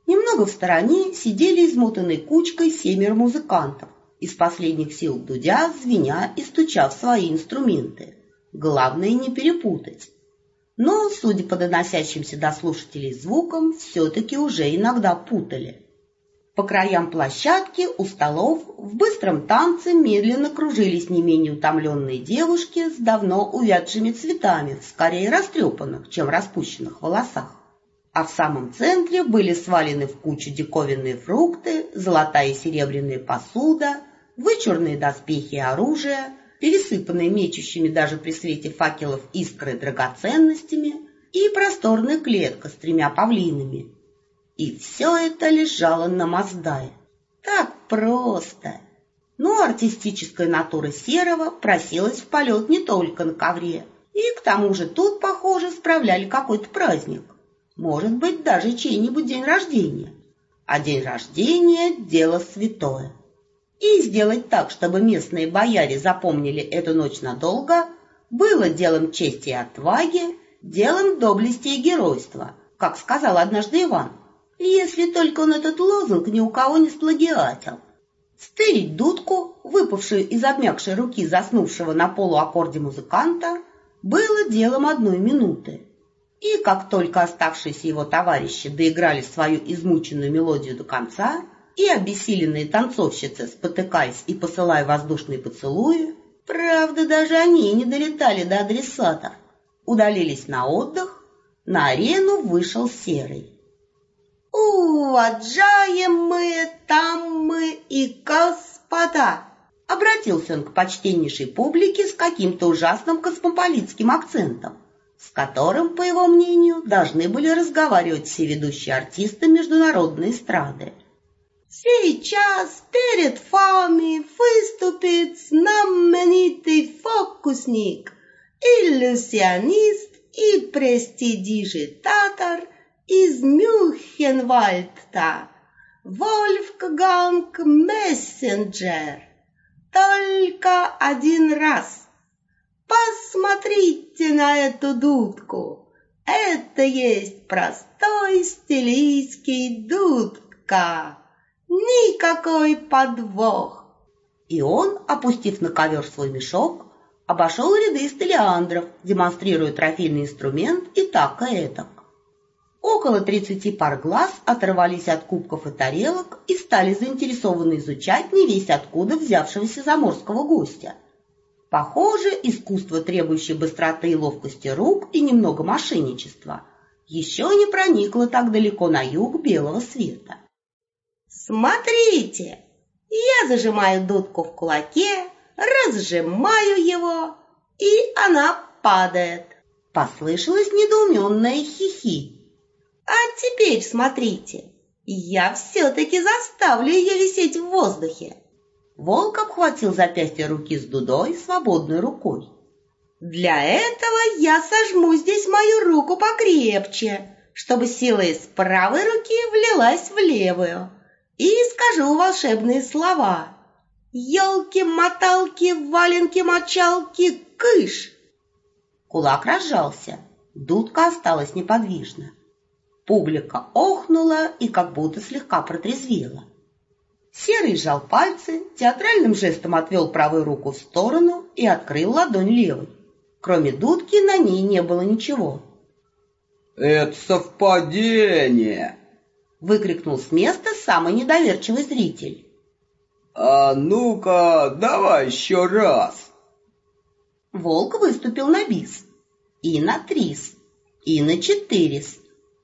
Немного в стороне сидели измотанной кучкой 7 музыкантов, из последних сил дудя, звеня и стуча в свои инструменты. Главное не перепутать. Но, судя по доносящимся до слушателей звукам, все-таки уже иногда путали. По краям площадки у столов в быстром танце медленно кружились не менее утомленные девушки с давно увядшими цветами, скорее растрепанных, чем распущенных волосах. А в самом центре были свалены в кучу диковинные фрукты, золотая и серебряная посуда, вычурные доспехи и оружие, пересыпанные мечущими даже при свете факелов искры драгоценностями и просторная клетка с 3 павлинами. И все это лежало на Маздае. Так просто. Но артистическая натура Серого просилась в полет не только на ковре. И к тому же тут, похоже, справляли какой-то праздник. Может быть, даже чей-нибудь день рождения. А день рождения – дело святое. И сделать так, чтобы местные бояре запомнили эту ночь надолго, было делом чести и отваги, делом доблести и геройства, как сказал однажды Иван. Если только он этот лозунг ни у кого не сплагиатил. Стырить дудку, выпавшую из обмякшей руки заснувшего на полуаккорде музыканта, было делом 1 минуты. И как только оставшиеся его товарищи доиграли свою измученную мелодию до конца, и обессиленные танцовщицы, спотыкаясь и посылая воздушные поцелуи, правда, даже они не долетали до адресата, удалились на отдых, на арену вышел Серый. «Уважаемые дамы и господа!» Обратился он к почтеннейшей публике с каким-то ужасным космополитским акцентом, с которым, по его мнению, должны были разговаривать все ведущие артисты международной эстрады. «Сейчас перед вами выступит знаменитый фокусник, иллюзионист и престидижитатор из Мюнхенвальда, Вольфганг Мессенджер. Только 1 раз. Посмотрите на эту дудку. Это есть простой стилийский дудка. Никакой подвох». И он, опустив на ковер свой мешок, обошел ряды стелиандров, демонстрируя трофейный инструмент и так и этак. Около 30 пар глаз оторвались от кубков и тарелок и стали заинтересованно изучать невесть откуда взявшегося заморского гостя. Похоже, искусство, требующее быстроты и ловкости рук и немного мошенничества, еще не проникло так далеко на юг белого света. «Смотрите, я зажимаю дудку в кулаке, разжимаю его, и она падает». Послышалось недоуменное хихи. «А теперь смотрите, я все-таки заставлю ее висеть в воздухе». Волк обхватил запястье руки с дудой свободной рукой. «Для этого я сожму здесь мою руку покрепче, чтобы сила из правой руки влилась в левую, и скажу волшебные слова: «Елки-моталки, валенки-мочалки, кыш!» Кулак разжался, дудка осталась неподвижна. Публика охнула и как будто слегка протрезвела. Серый сжал пальцы, театральным жестом отвел правую руку в сторону и открыл ладонь левой. Кроме дудки на ней не было ничего. «Это совпадение!» — выкрикнул с места самый недоверчивый зритель. «А ну-ка, давай еще раз!» Волк выступил на бис, и на трис, и на четырис.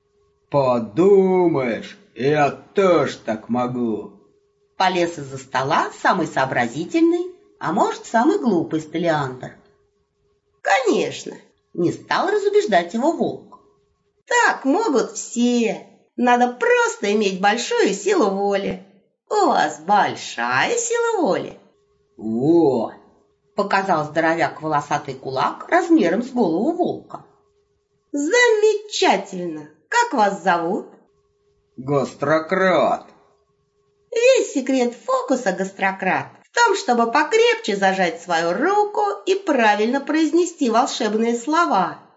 «Подумаешь, я тоже так могу!» Полез из-за стола самый сообразительный, а может, самый глупый стелиандр. «Конечно!» — не стал разубеждать его волк. «Так могут все. Надо просто иметь большую силу воли. У вас большая сила воли». «Во!» — показал здоровяк волосатый кулак размером с голову волка. «Замечательно! Как вас зовут?» «Гастрократ». Весь секрет фокуса, гастрократ, в том, чтобы покрепче зажать свою руку и правильно произнести волшебные слова.